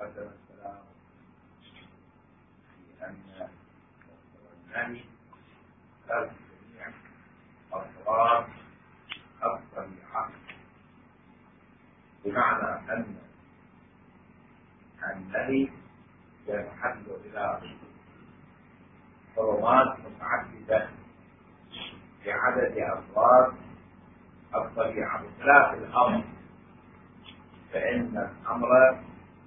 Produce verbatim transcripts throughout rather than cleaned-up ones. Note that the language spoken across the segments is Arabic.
قدم السلام في أن والنهي ترك جميع أفراد الطبيعة، بمعنى أن النهي ينحل إلى حرمات متعددة بعدد أفراد الطبيعة، بخلاف الأمر فإن الأمر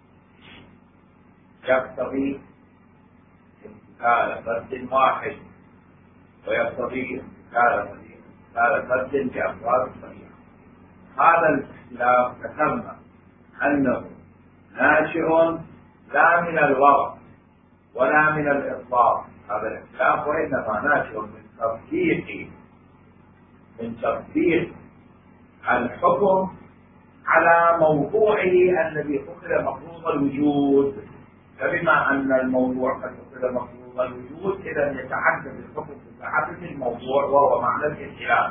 يقتضي امتثال فرد واحد ويقتضي امتثال فرد بأفراد الطبيعة. هذا الاختلاف ذكرنا أنه ناشئ لا من الوضع ولا من الإطلاق، هذا الاختلاف وإنما ناشئ من تطبيق من تطبيق الحكم على موضوعه الذي أخذ مفروض الوجود. فبما أن الموضوع قد أخذ مفروض الوجود إذا يتعدد الحكم بتعدد الموضوع وهو معنى الاختلاف،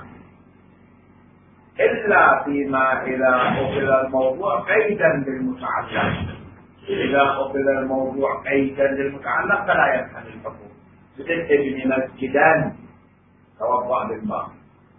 إلا فيما إذا أخذ الموضوع قيدا بالمتعلق. إذا أخذ الموضوع قيدا للمتعلق فلا ينحل الحكم. بتبني مسجدا توضأ بالماء،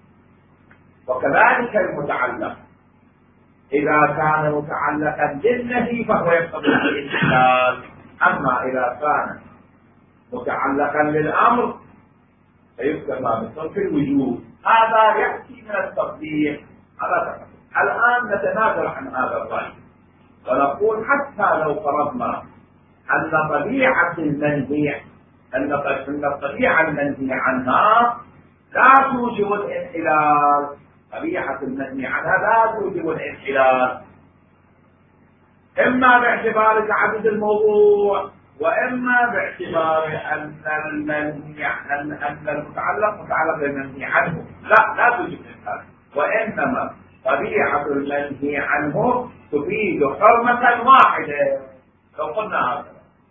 وكذلك المتعلق إذا كان متعلقا بالنهي فهو يقتضي الانحلال. أما إذا كان متعلقا للأمر فيكتفى بترك الوجود. هذا يأتي من التطبيق. هذا الآن نتنازل عن هذا الرأي ونقول حتى لو فرضنا أن طبيعة المنهي أن الطبيعة المنهي عنها لا توجب الانحلال، طبيعة المنهي عنها لا توجب الانحلال، إما باعتبار تعدد الموضوع وإما باعتبار أن المنهي أن أن المتعلق متعلق بالمنهي عنه. لا لا توجب الانحلال، وإنما طبيعة المنهي عنه تفيد حرمة واحدة. لو قلنا هذا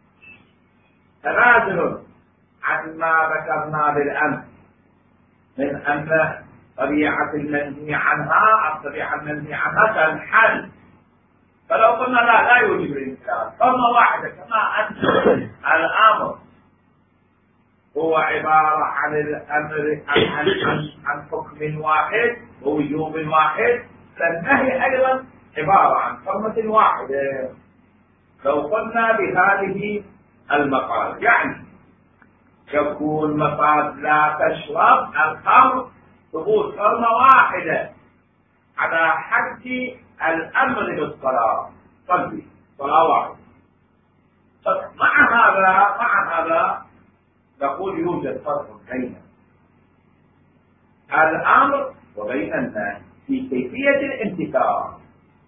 تنازل عن ما ذكرنا بالأمس من أن طبيعة المنهي عنها الطبيعة المنهي عنها تنحل، فلو قلنا لا لا يوجب الانحلال حرمة واحدة، كما أن الأمر هو عبارة عن الأمر عن, عن, عن, عن حكم واحد ووجوب واحد، فالنهي أيضا عبارة عن حرمة واحدة. لو قلنا بهذه المقالة يعني يكون مفاد لا تشرب الخمر ثبوت حرمة واحدة على حد الأمر بالصلاة، صلي صلاة واحدة. مع هذا مع هذا نقول يوجد فرق بين الأمر وبين النهي في كيفية الامتثال.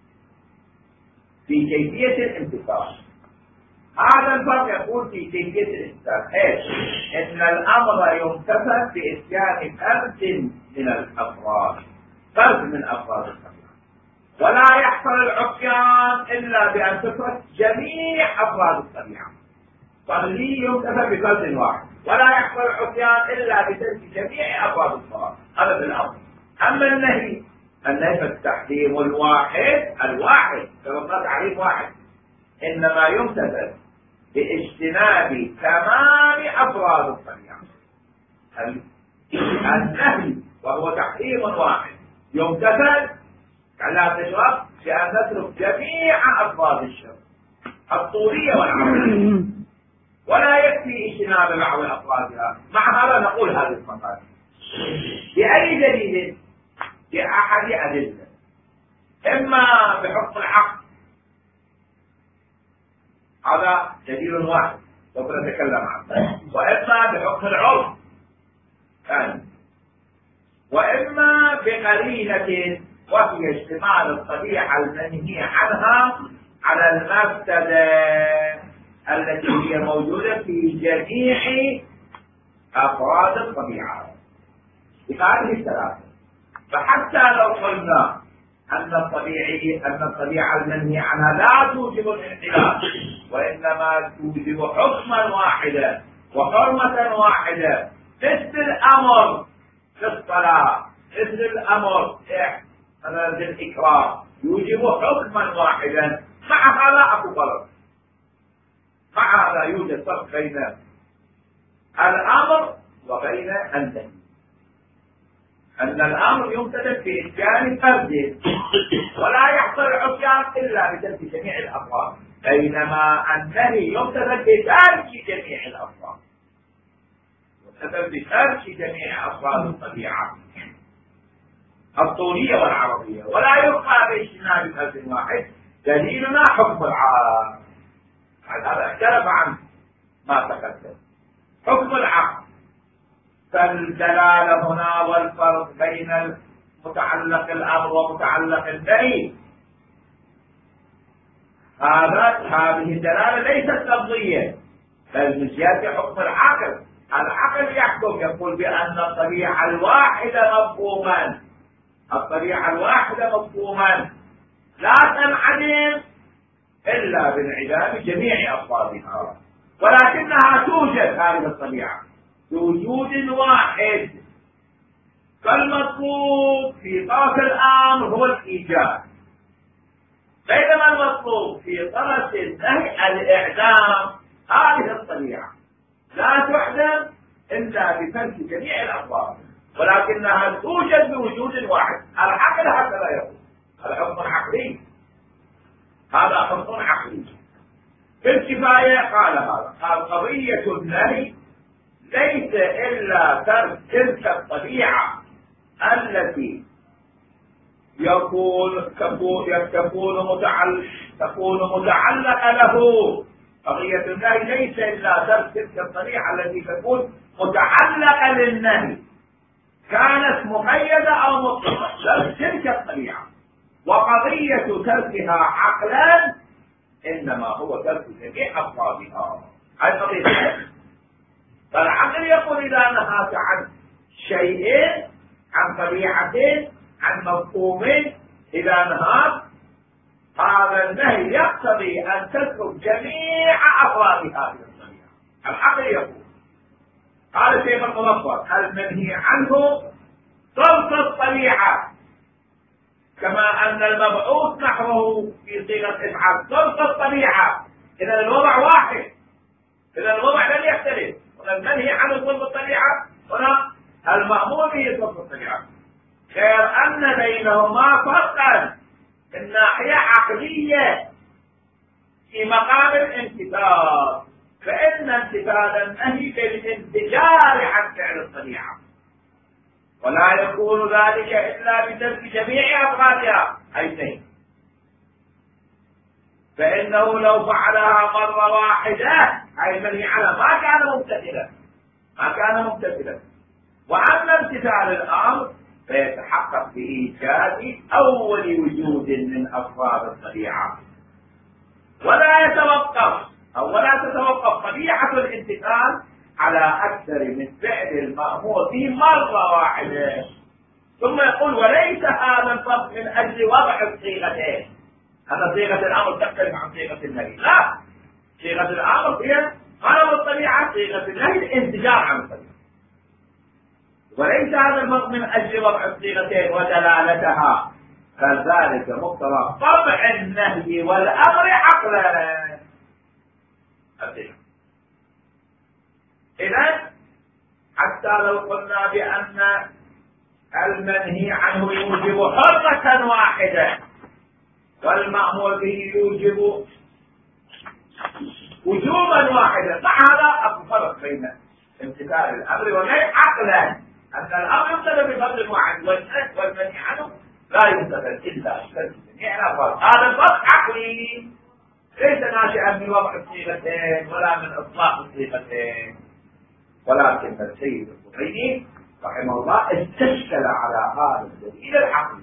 في كيفية الامتثال هذا الفرق يقول في كيفية الامتثال ايش؟ ان الامر يمتثل باتيان فرد من الافراد، فرد من افراد الطبيعة، ولا يحصل العصيان الا بان تترك جميع افراد الطبيعة. فالذي يمتثل بفرد واحد، ولا يحصل العصيان الا بترك جميع افراد الطبيعة. هذا في الامر. اما النهي النهي فالتحريم الواحد الواحد كما تعريف واحد، انما يمتثل باجتناب تمام افراد الطبيعة. النهي وهو تحريم واحد يمتثل لا تشرب بأن نترك جميع افراد الشرب الطولية والعرضية، ولا يكفي اجتناب بعض افرادها. مع هذا نقول هذه المقالة بأي دليل؟ بأحد أدلة، إما بحكم العقل، هذا دليل واحد سوف نتكلم عنه، وإما بحكم العرف ثاني، وإما بقرينة وهي اشتمال الطبيعة المنهي عنها على المفسدة التي هي موجودة في جميع أفراد الطبيعة بهذه الثلاثة. فحتى لو قلنا أن الطبيعي أن الطبيعة المنهي عنها لا توجب الانحلال وإنما توجب حكما واحدا وحرمة واحدة، مثل الأمر في الصلاة، مثل الأمر مثلا بالإكراه يوجب حكما واحدا، مع هذا أكو فرق. مع هذا يوجد فرق بين الأمر وبين النهي، أن الأمر يمتثل في إتيان فرد ولا يحصل العصيان إلا بترك جميع الأفراد، بينما النهي يمتثل بترك جميع الأفراد، يمتثل بترك جميع أفراد الطبيعة الطولية والعرضية، ولا يبقى باجتناب فرد واحد. دليلنا حكم العقل، هذا اختلف عن ما تقدم. حكم العقل فالدلالة هنا والفرق بين متعلق الأمر ومتعلق النهي، هذا هذه الدلالة ليست لفظية بل من جهة حكم العقل. العقل يحكم، يقول بأن الطبيعة الواحدة مفهوما، الطبيعة الواحدة مفهوما لا تنعدم إلا بانعدام جميع أفرادها، ولكنها توجد هذه الطبيعة بوجود واحد، فالمطلوب في طرف الأمر هو الإيجاد، بينما المطلوب في طرف النهي الإعدام. هذه الطبيعة لا تعدم إلا بترك جميع الأفراد، ولكنها توجد بوجود واحد. العقل هكذا يقول، الحكم العقلي هذا حكم عقلي. في الكفاية قال هذا قال قضية النهي ليس إلا ترك تلك الطبيعة التي يكون تكون تكون متعلق تكون متعلقة له. قضية النهي ليس إلا ترك تلك الطبيعة التي تكون متعلقة للنهي، كانت مقيدة أو مطلقة، ترك تلك الطبيعة. وقضية تركها عقلا إنما هو ترك جميع أفرادها. هذه قضية. فالعقل يقول إذا نهاك عن شيء، عن طبيعة، عن مفهوم، إذا نهاك هذا النهي يقتضي أن تترك جميع أفراد هذه الطبيعة. العقل يقول قال الشيخ المظفر المنهي عنه ضبط الطبيعة، كما أن المبعوث نحوه في صيغة إفعال ضبط الطبيعة. إذا الوضع واحد، إذا الوضع لم يختلف. المنهي عنه ضبط الطبيعة، هنا المأمور به ضبط الطبيعة، غير أن بينهما فرقا من ناحية عقلية في مقام الامتثال، فإن امتثال النهي بالانزجار عن فعل الطبيعة، ولا يكون ذلك إلا بترك جميع أفرادها أيتين، فإنه لو فعلها مرة واحدة أي المنهي عنها ما كان ممتثلا، ما كان ممتثلا. وأما امتثال الأمر فيتحقق بإيجاد أول وجود من أفراد الطبيعة، ولا يتوقف أو ولا تتوقف طبيعة الامتثال على أكثر من فعل المأمور به مرة واحدة. ثم يقول وليس هذا الفرق من أجل وضع الصيغتين، أن صيغة الأمر تختلف عن صيغة النهي، لا، صيغة الأمر هي غرض الطبيعة، صيغة النهي الانزجار عن الطبيعة. وليس هذا الفرق من أجل وضع الصيغتين ودلالتها، فذلك مقتضى طبع النهي والأمر عقلا. إذن حتى لو قلنا بأن المنهي عنه يوجب حرة واحدة والمأمور به يوجب وجوبا واحدا، مع هذا الفرق بين امتثال الأمر والنهي عقلا، أن الأمر يمتثل بفضل واحد والمنهي عنه لا يمتثل إلا بجميع الأفراد. هذا الفرق عقلي ليس ناشئا من وضع الصيغتين ولا من إطلاق الصيغتين، ولكن السيد الخميني رحمه الله استشكل على هذا الدليل العقلي.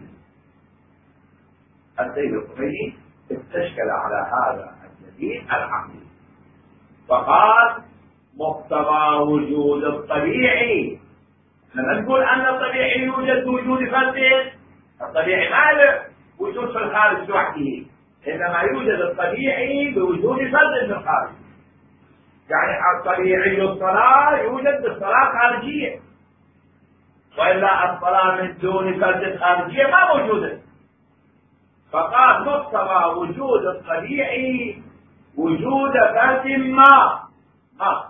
السيد الخميني استشكل على هذا الدليل العقلي فقال مقتضى وجود الطبيعي. لما نقول أن الطبيعي يوجد بوجود فرد، الطبيعي ما له وجود في الخارج لوحده، إنما يوجد الطبيعي بوجود فرد في الخارج. يعني الطبيعي الصلاة يوجد بالصلاة خارجية، وإلا الصلاة من دون فرد خارجية ما موجودة. فقال مقتضى وجود الطبيعي وجود فرد ما ما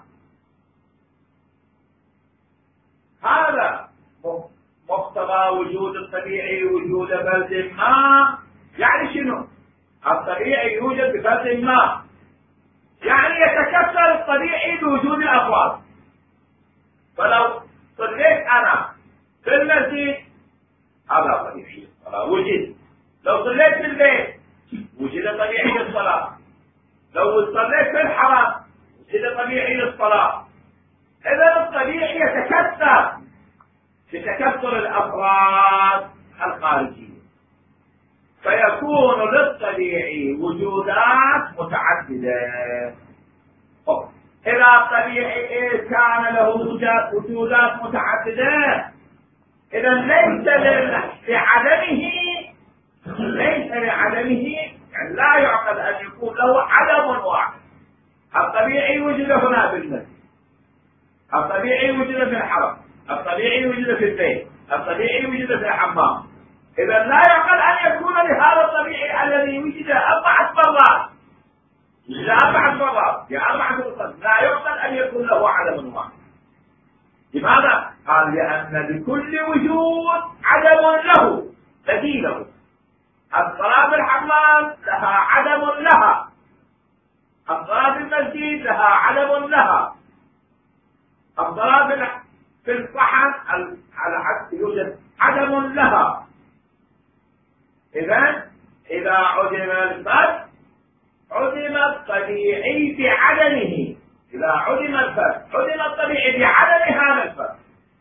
هذا مقتضى وجود الطبيعي وجود فرد ما. يعني شنو؟ الطبيعي يوجد بفرد ما، يعني يتكسر الطبيعي بوجود الافراد. فلو صليت انا في المسجد هذا طبيعي الصلاة وجد. لو صليت في البيت وجد طبيعي للصلاة. لو صليت في الحرم وجد طبيعي للصلاة. إذا الطبيعي يتكسر بتكسر الأفراد الخارجية، فيكون للطبيعي وجودات متعددة. إذا الطبيعي كان له وجودات متعددة، إذا ليس لعدمه ليس لعدمه يعني لا يعقل أن يكون له عدم واحد. الطبيعي وجد هنا في المسجد، الطبيعي وجد في الحرم، الطبيعي وجد في البيت، الطبيعي وجد في الحمام. إذا لا يعقل أن يكون لهذا الطبيعي الذي وجد أربعة مرات وجد أربعة مرات بأربعة مرات لا يعقل أن يكون له عدم واحد. لماذا؟ قال لأن لكل وجود عدم له بديله. الصلاة في الحمام لها عدم لها، الصلاة في المسجد لها عدم لها، الصلاة في الصحن على حد يوجد عدم لها. إذا إذا عدم الفرد عدم الطبيعي بعدمه. إذا عدم الفرد عدم الطبيعي بعدم هذا الفرد،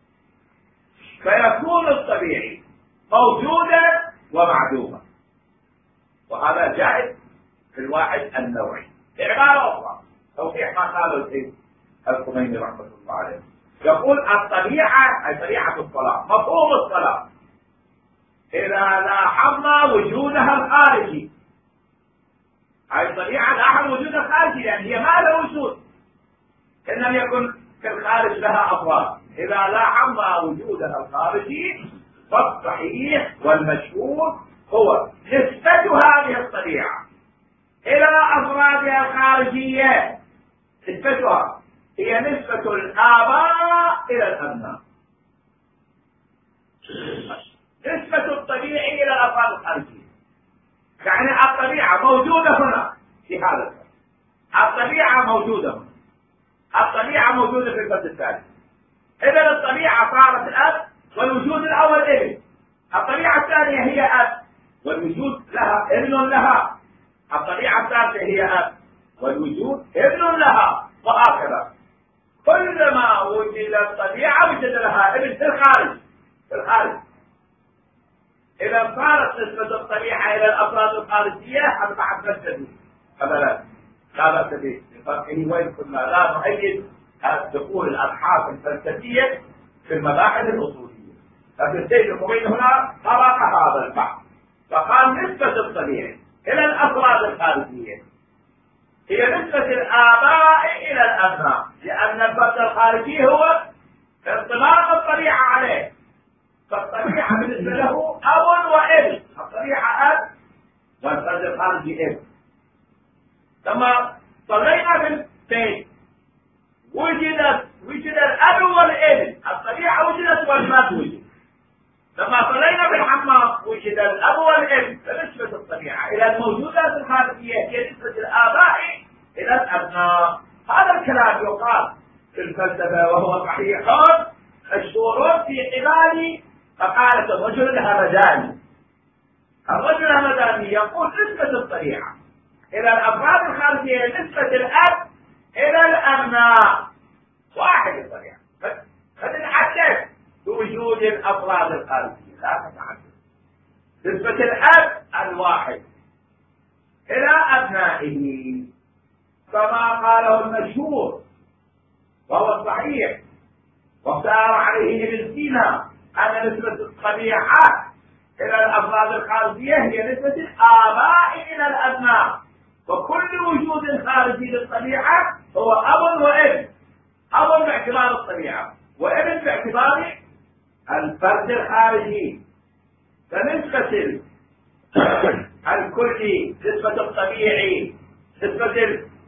فيكون الطبيعي موجودا ومعدوما. وهذا جائز في الواحد النوعي. بعبارة أخرى توضيح ما قاله الشيخ الخميني رحمة الله عليه، يقول الطبيعة أي طبيعة الصلاة، مفهوم الصلاة إذا لاحظنا وجودها الخارجي، أي طبيعة لاحظ وجودها الخارجي لأن هي ما لها وجود إن لم يكن في الخارج لها أفراد. إذا لاحظنا وجودها الخارجي فالصحيح والمشهور هو نسبة هذه الطبيعة إلى أفرادها الخارجية. نسبتها هي نسبة الآباء إلى الأبناء، نسبة الطبيعي إلى الأفراد الخارجية. يعني الطبيعة موجودة هنا في هذا الفرد، الطبيعة موجودة هنا، الطبيعة موجودة في الفرد الثاني. إذا الطبيعة صارت الأب والوجود الأول ابن، الطبيعة الثانية هي أب والوجود لها ابن لها، الطبيعة الثالثة هي أب والوجود ابن لها، وهكذا. كلما وجد الطبيعة وجد لها ابن في الخارج في الخارج. إذا صارت نسبة الطبيعة إلى الأفراد الخارجية أربعة فلسفي أبدا لا بأس به بفرقه، وإن كنا لا نؤيد دخول الأبحاث الفلسفية في المباحث الأصولية. لكن الشيخ الخميني هنا طرق هذا البحث فقال نسبة الطبيعي إلى الأفراد الخارجية هي نسبة الآباء إلى الأبناء، لأن الفرد الخارجي هو انطلاق الطبيعة عليه. فالطبيعة بالنسبة له أب وابن، الطبيعة أب والفرد الخارجي ابن. لما صلينا في البيت وجدت وجد الأب والابن، الطبيعة وجدت والفرد وجد. لما صلينا في الحمام وجد الأب والابن، فنسبة الطبيعة إلى الموجودات الخارجية هي نسبة الآباء إلى الأبناء. هذا الكلام يقال في الفلسفة وهو صحيح مشهور في قبال مقالة الرجل الهمداني. الرجل الهمداني يقول نسبة الطبيعة إلى الأفراد الخارجية نسبة الأب إلى الأبناء واحد الطبيعة، فتتحدث بوجود الأفراد الخارجية لا تتحدث. نسبة الأب الواحد إلى أبنائه كما قاله المشهور وهو الصحيح واختار عليه ابن سينا أن نسبة الطبيعة إلى الأفراد الخارجية هي نسبة الآباء إلى الأبناء. وكل وجود خارجي للطبيعة هو أب وابن، أب باعتبار الطبيعة وابن باعتبار الفرد الخارجي. فنسبة الكلي نسبة الطبيعي نسبة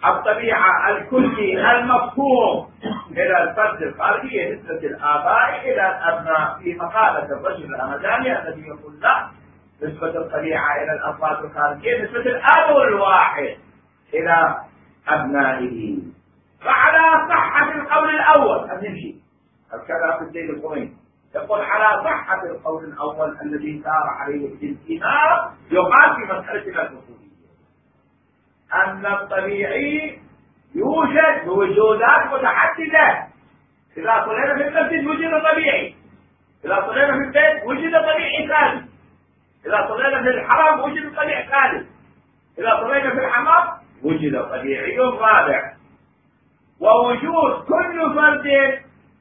الطبيعة الكلي المفهوم إلى الفرد الخارجي نسبة الآباء إلى الأبناء في مقالة الرجل الهمداني الذي يقول لا، نسبة الطبيعة إلى الأفراد الخارجية نسبة الأب الواحد إلى أبنائه. فعلى صحة القول الأول أن نمشي الكلام في الدين القرآني يقول على صحة القول الأول الذي سار عليه الانتهاء يقال في مسألة الفصولية أن الطبيعي يوجد بوجودات متحددة. إذا صلينا في المسجد وجد طبيعي، إذا صلينا في البيت وجد طبيعي ثالث، إذا صلينا في الحرم وجد طبيعي ثالث، إذا صلينا في الحمام وجد طبيعي رابع. ووجود كل فرد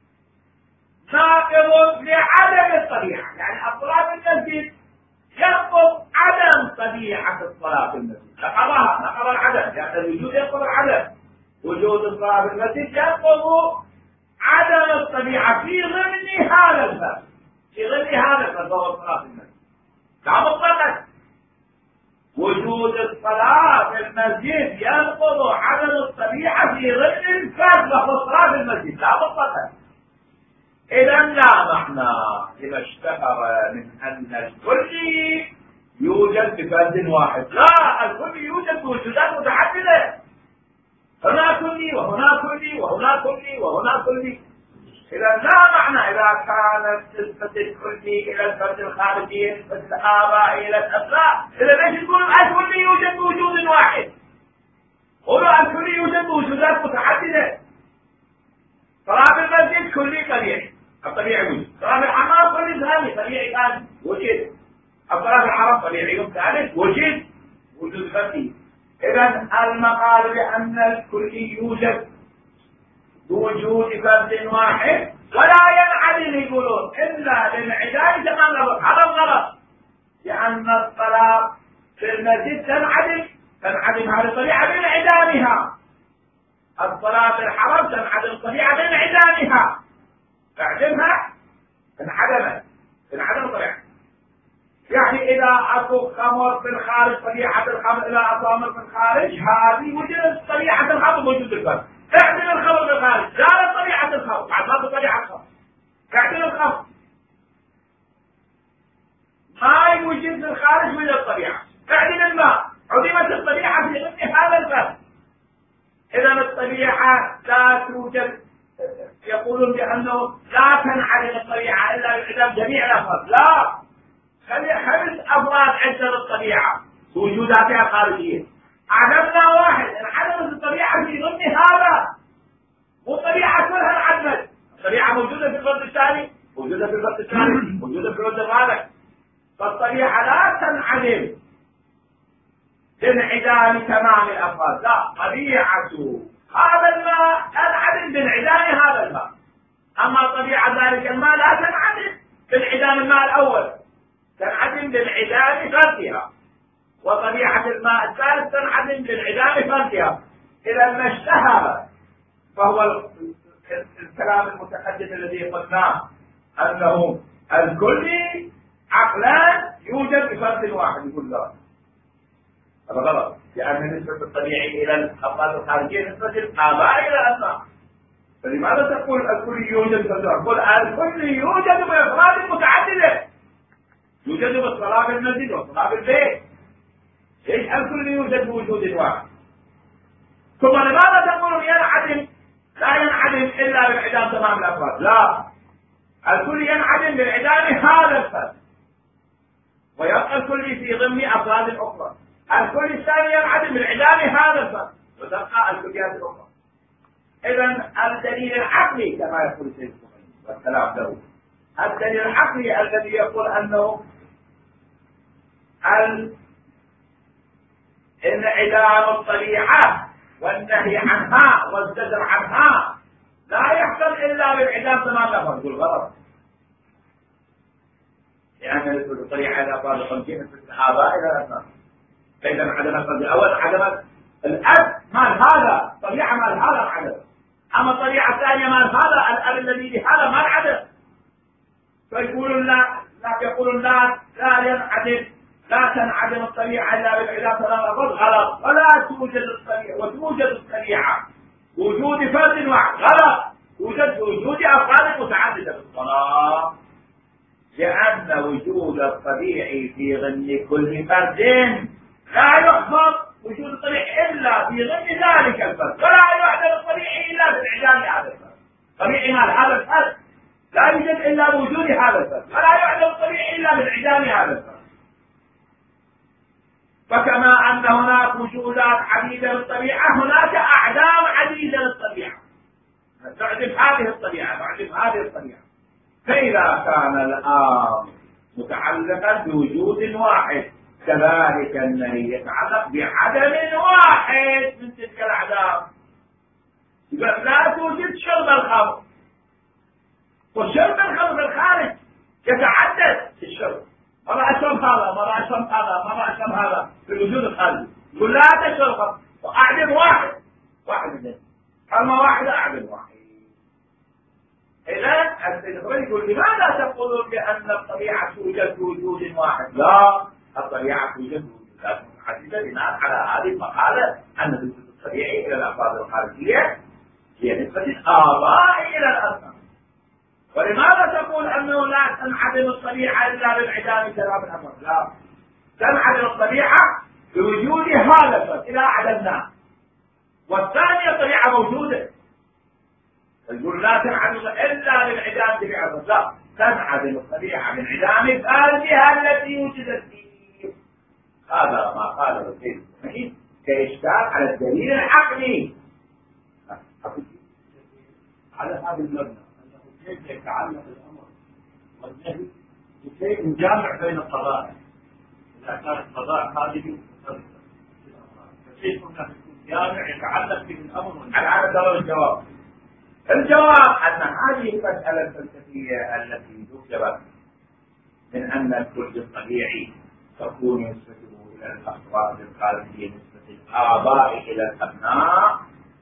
ناقض لعدم الطبيعة، يعني الصلاة في المسجد ينقض عدم طبيعة الصلاة في المسجد، نقضها نقض العدم، يعني الوجود ينقض العدم. وجود الصلاة في المسجد ينقض عدم الطبيعة في ضمن هذا الفرد، في ضمن هذا الفرد وهو الصلاة في المسجد. لا مطلقا وجود الصلاة في المسجد ينقض عدم الطبيعة في ضمن الفرد وهو الصلاة في المسجد، لا مطلقا. إذا لا معنى لما اشتهر من أن الكل يوجد بفرد واحد، لا، الكل يوجد بوجودات متعددة، هنا كلي وهنا كلي وهنا كلي وهنا كلي. إذا لا معنى إذا كانت نسبة الكلي إلى الفرد الخارجي نسبة الآباء إلى الأبناء، إذا ليش تقول الكل يوجد بوجود واحد؟ قولوا الكل يوجد بوجودات متعددة. صلاة المسجد كلي طبيعي، الطبيعي وجود. صلاة الحمام كلي ثاني طبيعي ثاني وجد. الصلاة في الحرم طبيعي ثالث وجد وجود فردي. إذا المقال بأن الكلي يوجد بوجود فرد واحد ولا ينعدم يقولون إلا للعداد تمام الأمر، هذا الغلط. لأن الصلاة في المسجد تنعدم تنعدم هذه الطبيعة بانعدامها، الصلاة في الحرم تنعدم الطبيعة بانعدامها، تعدمها انعدمت انعدم الطبيعة. يعني إذا أكو خمر في الخارج طبيعة الخمر، إذا أكو خمر في الخارج هذه وجدت طبيعة الخمر موجود الفرد. اعدل الخمر في الخارج زالت طبيعة الخمر، بعد ما طبيعة الخمر. اعدل الخمر ما يوجد في الخارج من الطبيعة، اعدل الماء عدمت الطبيعة في ضمن هذا الفرد. إذا الطبيعة لا توجد، يقولون بأنه لا تنعدم الطبيعة إلا بانعدام جميع الأفراد، لا، خلي خمس أفراد عندنا الطبيعة وجوداتها الخارجية، عدمنا واحد انعدمت الطبيعة في ضمن هذا، والطبيعة كلها انعدمت. الطبيعة موجودة في الفرد الثاني، موجودة في الفرد الثالث، موجودة في الفرد الرابع. فالطبيعة لا تنعدم بانعدام تمام الأفراد، لا، طبيعة هذا الماء تنعدم بانعدام هذا الماء، أما طبيعة ذلك الماء لا تنعدم بانعدام الماء الأول، تنعدم بانعدام فردها. وطبيعة الماء الثالث تنعدم بانعدام فردها. إذا ما اشتهر فهو الكلام المتحدث الذي قلناه أنه الكل عقلان يوجد بفرد واحد، يقول لا، هذا غلط، لأن نسبة الطبيعي إلى الأفراد الخارجية نسبة الآباء إلى الأبناء. فلماذا تقول الكل يوجد بفرد واحد؟ قل الكل يوجد بأفراد متعددة، يوجد بالصلاة في المسجد والصلاة في البيت. ليش الكل يوجد بوجود واحد؟ ثم لماذا تقول ينعدم؟ لا ينعدم إلا بانعدام تمام الأفراد، لا، الكل ينعدم بانعدام هذا الفرد ويبقى الكل في ضمن أفراد أخرى. الكل الثاني ينعدم بانعدام هذا الفرد وتبقى الكليات الأخرى. إذا الدليل العقلي كما يقول الشيخ والسلام له، الدليل العقلي الذي يقول أنه انعدام الطبيعة والنهي عنها والزجر عنها لا يحصل إلا بانعدام تمام الأفراد، يقول غلط. لأن الطبيعة إذا قال الخمسين نسبة الآباء إلى الأبناء، فإذا انعدم الطبيعة أول انعدمت الأب مال هذا، طبيعة مال هذا انعدم، أما الطبيعة الثانية مال هذا، الأب الذي بهذا ما انعدم. فيقولون لا، لا يقولون لا لا ينعدم لا تنعدم الطبيعة إلا بالعلاج ثلاث أفراد غلط، ولا توجد الطبيعة وتوجد الطبيعة وجود فرد واحد غلط، توجد وجود أفراد متعددة بالصلاة، لأن وجود الطبيعي في ضمن كل فرد لا يحفظ وجود الطبيعي إلا في ضمن ذلك الفرد، ولا يعدم الطبيعي إلا بانعدام هذا الفرد. طبيعي مال هذا الفرد لا يوجد إلا بوجود هذا الفرد، ولا يعدم الطبيعي إلا بانعدام هذا الفرد. فكما أن هناك وجودات عديدة للطبيعة، هناك أعدام عديدة للطبيعة تعدم هذه الطبيعة تعدم هذه الطبيعة. فإذا كان الأمر متعلقا بوجود واحد، كذلك النهي يتعلق بعدم واحد من تلك الأعدام. لا توجد شرب الخمر، وشرب الخمر في الخارج يتعدد في الشرب، مرة أشرب هذا مرة أشرب هذا مرة أشرب هذا في الوجود الخارجي. يقول لا تشرب خمر وأعدم واحد واحد منهم، كلمة واحدة أعدم واحد. إذن السيد يقول لماذا تقولون بأن الطبيعة توجد بوجود واحد؟ لا، الطبيعة توجد بوجودات متعددة بناء على هذه المقالة أن الوجود الطبيعي إلى الأفراد الخارجية هي نسبة الآباء إلى الأبناء. ولماذا تقول أنه لا تنعدم الطبيعة إلا بانعدام كلام الأمر؟ لا، تنعدم الطبيعة بوجود هذا الفرد إذا عدمناه، والثانية الطبيعة موجودة. يقول لا تنعدم إلا بانعدام طبيعة الفرد، لا، تنعدم الطبيعة بانعدام فردها التي وجدت فيه. هذا ما قاله السيد السميع كإشكال على الدليل العقلي على هذا المبنى، كيف يتعلق الامر والنهي بشيء جامع بين القضايا؟ اذا كان القضاء هذه فكيف انه جامع يتعلق به الامر والنهي؟ على هذا طلب الجواب. الجواب ان هذه المساله الفلسفيه التي ذكرت من ان الكل الطبيعي تكون نسبته الى الافراد الخارجيه نسبه الاباء الى الابناء،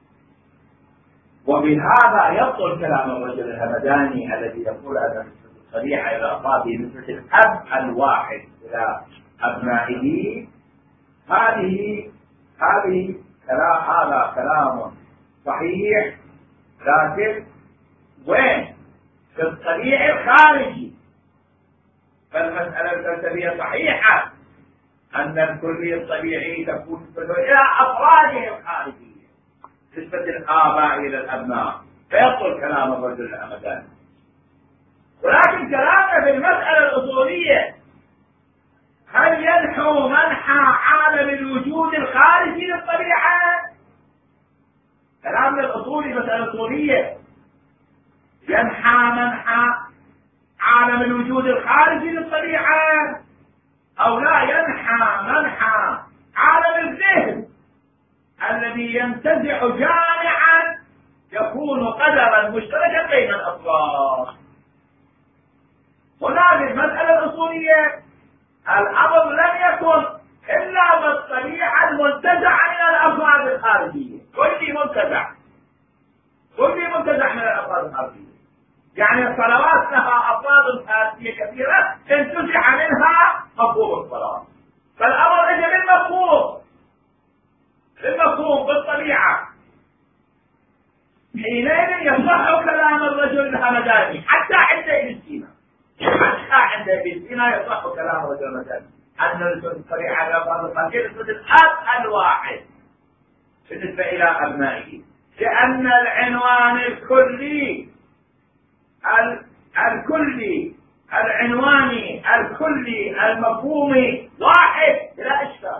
وبهذا يبطل كلام الرجل الهمداني الذي يقول ان نسبه الطبيعه الى افراده نسبه الاب الواحد الى ابنائه. هذه هذه كلام هذا كلام صحيح، لكن وين؟ في الطبيعي الخارجي. فالمسألة الفلسفية صحيحة أن الكلي الطبيعي تكون إلى أفراده الخارجية نسبة الآباء إلى الأبناء، فيبطل كلام الرجل الهمداني. ولكن كلامنا في المسألة الأصولية هل ينحو منحى عالم الوجود الخارجي للطبيعة؟ كلامنا الأصولي مسألة أصولية، ينحى منحى عالم الوجود الخارجي للطبيعة أو لا ينحى منحى عالم الذهن الذي ينتزع جامعا يكون قدرا مشتركا بين الأفراد؟ هنا بالمسألة الأصولية الأمر لم يكن إلا بالطبيعة المنتزعة من الأفراد الخارجية، كل منتزع كل منتزع من الأفراد الخارجية. يعني الصلوات لها أفراد خارجية كثيرة انتزع منها مفهوم الصلاة، فالأمر اجى بالمفهوم بالمفهوم بالطبيعة. حينئذ يصح كلام الرجل الهمداني حتى عند ابن سينا، حتى عند ابن سينا يصح كلام الرجل الهمداني أن الطبيعة على أفراد الخارجية نسبة الأب الواحد بالنسبة إلى أبنائه، لأن العنوان الكلي الكلي العنواني الكلي المفهومي واحد بلا إشكال.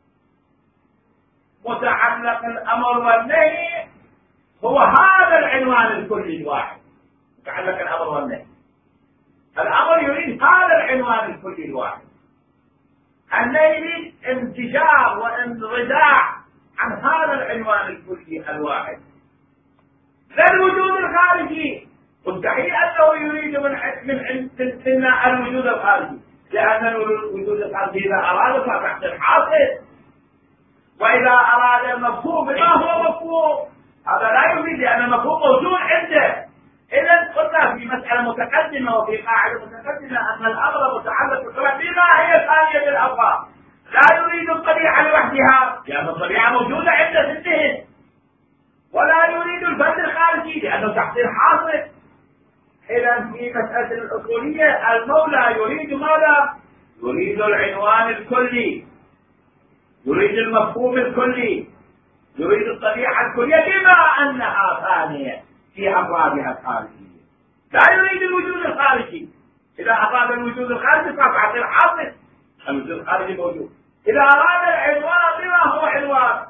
متعلق الأمر والنهي هو هذا العنوان الكلي الواحد، متعلق الأمر والنهي. الأمر يريد هذا العنوان الكلي الواحد، النهي يريد انتشار وانرجاع عن هذا العنوان الكلي الواحد لا الوجود الخارجي. مستحيل أنه يريد من من من الوجود الخارجي، لأن الوجود الخارجي إذا أراد فتحت الحاصل، وإذا أراد المفهوم بما هو مفهوم هذا لا يفيد، لأن المفهوم موجود عنده. إذا قلنا في مسألة متقدمة وفي قاعدة متقدمة أن الأمر متعلق بالطبيعة بما هي ثانية الألفاظ، لا يريد الطبيعة لوحدها لأن الطبيعة موجودة عند ذهنه، ولا يريد الفرد الخارجي لأنه تحصيل حاصل. إذا في مسألة الأصولية المولى يريد ماذا؟ يريد العنوان الكلي، يريد المفهوم الكلي، يريد الطبيعة الكلية بما أنها ثانية في أفرادها الخارجية، لا يريد الوجود الخارجي. إذا أراد الوجود الخارجي فتحصيل حاصل، الوجود الخارجي موجود. إذا أراد العنوان بما هو عنوان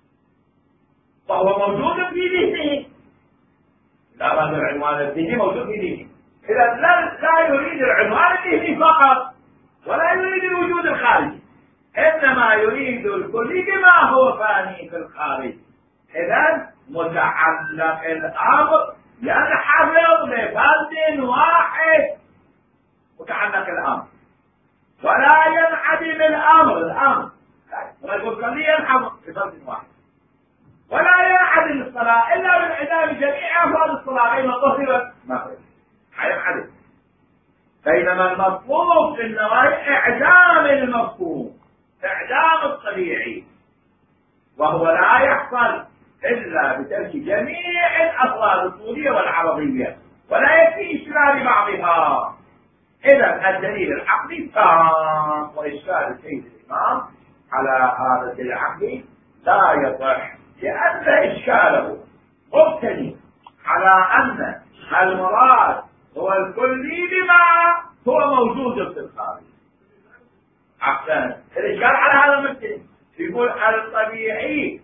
فهو موجود في ذهنه، إذا أراد العنوان الذهني موجود في ذهنه. إذا لا, لا يريد العنوان الذهني فقط ولا يريد الوجود الخارجي، إنما يريد الكلي بما هو فاني في الخارج. إذا متعلق الأمر ينحفظ لفرد واحد، متعلق الأمر، ولا ينعدم الأمر. الأمر يقول كلي ينحفظ لفرد واحد، ولا ينعدم الصلاة إلا بانعدام جميع أفراد الصلاة بين الظهر والمغرب، حينعدم. بينما المطلوب في النواهي إعدام المفهوم، إعدام الطبيعي، وهو لا يحصل إلا بترك جميع الأفراد الطولية والعرضية، ولا يكفي إشكال بعضها. إذا الدليل العقلي تام، وإشكال السيد الإمام على هذا الدليل العقلي لا يصح، لأن إشكاله مبتني على أن المراد هو الكلي بما هو موجود في الخارج. أحسن، الإشكال على هذا المبتني يقول الطبيعي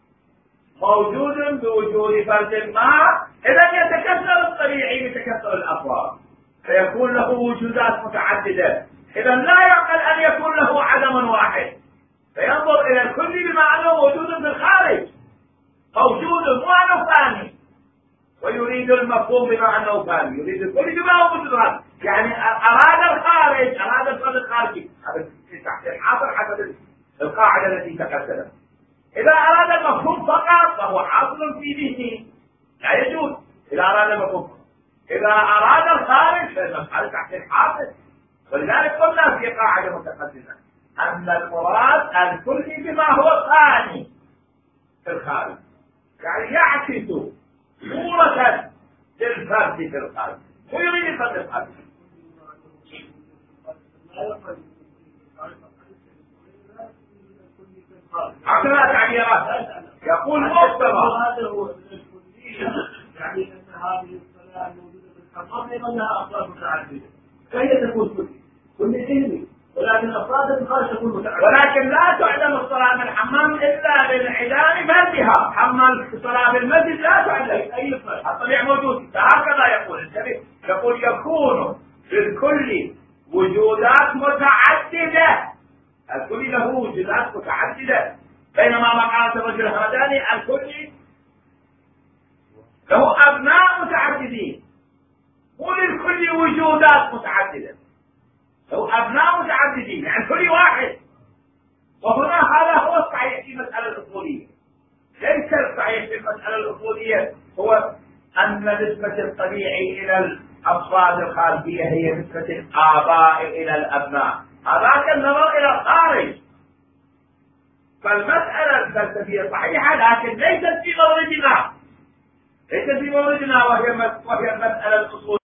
موجود بوجود فرد ما، إذا يتكسر الطبيعي بتكسر الأفراد فيكون له وجودات متعددة. إذا لا يعقل أن يكون له عدم واحد، فينظر إلى الكل بما أنه موجود في الخارج، موجود مو أنه ثاني، ويريد المفهوم بما أنه ثاني، يريد الكل بما هو موجود. يعني أراد الخارج، أراد الفرد الخارجي، هذا تحت الحاصل حسب القاعدة التي تقدمت. إذا أراد المفهوم فقط فهو حاصل في ذهنه، لا يجوز إذا أراد المفهوم فقط. إذا أراد الخارج فالمسألة تحت الحاصل. ولذلك قلنا في قاعدة متقدمة أن المراد الكل بما هو ثاني في الخارج، يعني يعكس صورة للفرد في الخارج ويريد الفرد الخارج. عشان تعبيرات يقول مؤتمر هذا هو الكلية، يعني أن هذه الصلاة الموجودة في الحمام أيضا لها أفراد متعددة، فهي تكون كلية كل علمي، ولكن الأفراد الخارج تكون متعددة. ولكن لا تعلم الصلاة في الحمام إلا بانعدام فردها. حمام الصلاة في المسجد لا تعلم أي فرد، الطبيعة موجود. فهكذا يقول الشريف، يقول يكون للكل وجودات متعددة، الكل له وجودات متعددة، بينما مقالة الرجل الهمداني الكل له أبناء متعددين، وللكل وجودات متعددة، له أبناء متعددين، يعني كل واحد. وهنا هذا هو الصحيح في المسألة الأصولية. ليس الصحيح في المسألة الأصولية هو أن نسبة الطبيعي إلى الأفراد الخارجية هي نسبة الآباء إلى الأبناء، هذاك النظر إلى الخارج. فالمسألة الفلسفية صحيحة لكن ليست في موردنا، ليست في موردنا وهي وهي المسألة الأصولية.